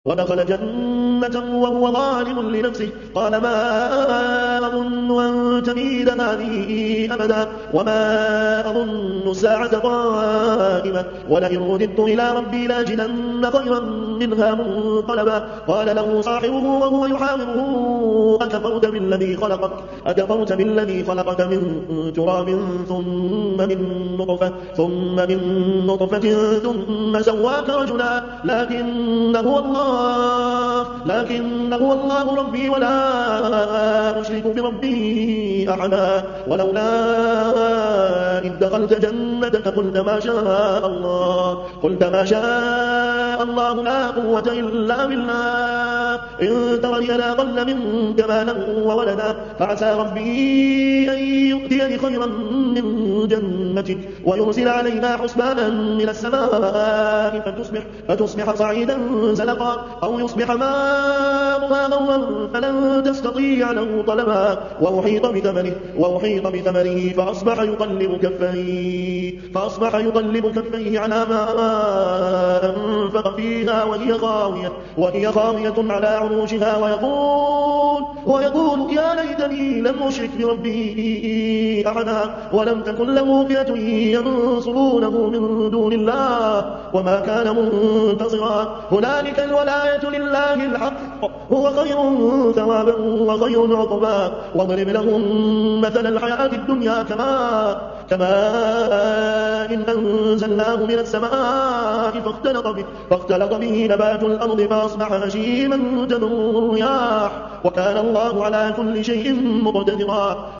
ودخل جنته وهو ظالم لنفسه قال ما أظن أن تبيد هذه أبدا وما أظن الساعة قائمة ولئن رددت إلى ربي لاجدن خيرا منها منقلبا قال له صاحبه وهو يحاوره أكفرت بالذي خلقك من تراب ثم من نطفة ثم سواك رجلا لكن هو الله ربي ولا أشرك بربي أحدا ولولا إذ دخلت جنتك قلت ما شاء الله لا قوة إلا بالله إن ترني أنا أقل منك مالا وولدا فعسى ربي أن يؤتيني خيرا من جنتك ويرسل علينا حسبانا من السماء فتصبح صعيدا زلقا أو يصبح ماؤها غورا فلن تستطيع له طلبا وأحيط بثمره فأصبح يقلب كفيه على ما أنفق فيها وهي خاوية على عروشها ويقول يا ليتني لم أشرك بربي أحدا ولم تكن له فئة ينصرونه من دون الله وما كان منتصرا هنالك الولاية لله الحق هو خير ثوابا وخير عقبا واضرب لهم مثل الحياة الدنيا كماء إن أنزلناه من السماء فاختلط به نبات الأرض فأصبح هشيما تذروه الرياح وكان الله على كل شيء مقتدرا